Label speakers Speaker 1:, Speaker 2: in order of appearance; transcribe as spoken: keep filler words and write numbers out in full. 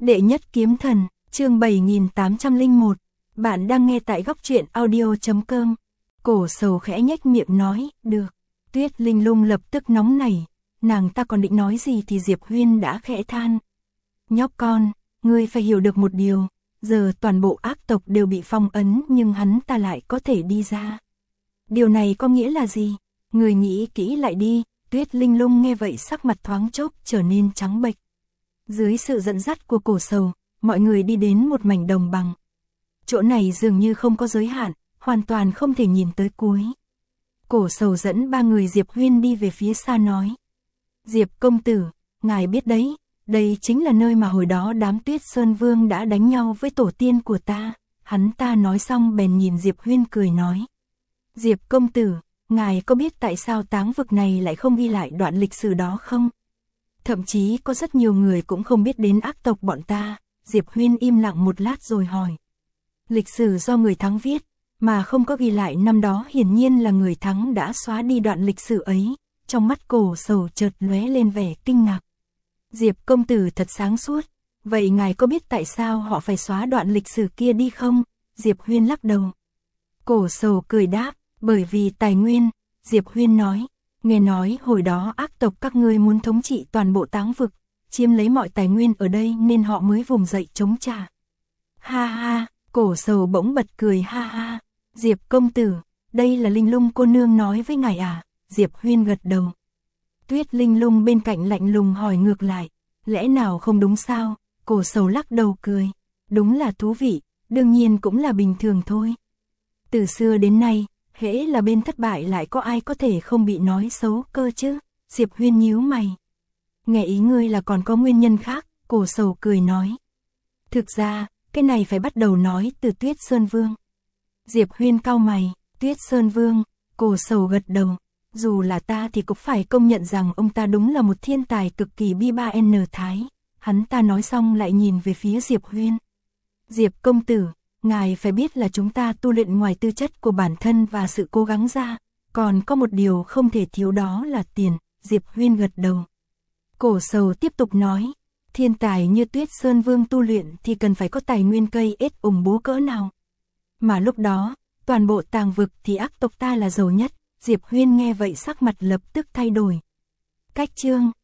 Speaker 1: Đệ nhất kiếm thần, chương bảy nghìn tám trăm lẻ một. Bạn đang nghe tại góc truyện audio chấm com. Cổ Sầu khẽ nhếch miệng nói, được. Tuyết Linh Lung lập tức nóng nảy, nàng ta còn định nói gì thì Diệp Huyên đã khẽ than. Nhóc con, ngươi phải hiểu được một điều, giờ toàn bộ ác tộc đều bị phong ấn nhưng hắn ta lại có thể đi ra. Điều này có nghĩa là gì? Ngươi nghĩ kỹ lại đi. Tuyết Linh Lung nghe vậy sắc mặt thoáng chốc trở nên trắng bệch. Dưới sự dẫn dắt của Cổ Sầu, mọi người đi đến một mảnh đồng bằng. Chỗ này dường như không có giới hạn, hoàn toàn không thể nhìn tới cuối. Cổ Sầu dẫn ba người Diệp Huyên đi về phía xa nói. Diệp công tử, ngài biết đấy, đây chính là nơi mà hồi đó đám Tuyết Sơn Vương đã đánh nhau với tổ tiên của ta. Hắn ta nói xong bèn nhìn Diệp Huyên cười nói. Diệp công tử, ngài có biết tại sao táng vực này lại không ghi lại đoạn lịch sử đó không? Thậm chí có rất nhiều người cũng không biết đến ác tộc bọn ta. Diệp Huyên im lặng một lát rồi hỏi. Lịch sử do người thắng viết, mà không có ghi lại năm đó hiển nhiên là người thắng đã xóa đi đoạn lịch sử ấy. Trong mắt Cổ Sầu chợt lóe lên vẻ kinh ngạc. Diệp công tử thật sáng suốt, vậy ngài có biết tại sao họ phải xóa đoạn lịch sử kia đi không? Diệp Huyên lắc đầu. Cổ Sầu cười đáp, bởi vì tài nguyên. Diệp Huyên nói, nghe nói hồi đó ác tộc các ngươi muốn thống trị toàn bộ táng vực, chiếm lấy mọi tài nguyên ở đây nên họ mới vùng dậy chống trả. Ha ha, Cổ Sầu bỗng bật cười ha ha. Diệp công tử, đây là Linh Lung cô nương nói với ngài à? Diệp Huyên gật đầu. Tuyết Linh Lung bên cạnh lạnh lùng hỏi ngược lại, lẽ nào không đúng sao? Cổ Sầu lắc đầu cười, đúng là thú vị, đương nhiên cũng là bình thường thôi. Từ xưa đến nay, hễ là bên thất bại lại có ai có thể không bị nói xấu cơ chứ? Diệp Huyên nhíu mày. Nghe ý ngươi là còn có nguyên nhân khác, Cổ Sầu cười nói. Thực ra, cái này phải bắt đầu nói từ Tuyết Sơn Vương. Diệp Huyên cau mày, Tuyết Sơn Vương, Cổ Sầu gật đầu. Dù là ta thì cũng phải công nhận rằng ông ta đúng là một thiên tài cực kỳ bi ba n thái. Hắn ta nói xong lại nhìn về phía Diệp Huyên. Diệp công tử, ngài phải biết là chúng ta tu luyện ngoài tư chất của bản thân và sự cố gắng ra, còn có một điều không thể thiếu đó là tiền. Diệp Huyên gật đầu. Cổ Sầu tiếp tục nói, thiên tài như Tuyết Sơn Vương tu luyện thì cần phải có tài nguyên cây ết ủng bố cỡ nào. Mà lúc đó, toàn bộ tàng vực thì ác tộc ta là giàu nhất. Diệp Huyên nghe vậy sắc mặt lập tức thay đổi. Cách chương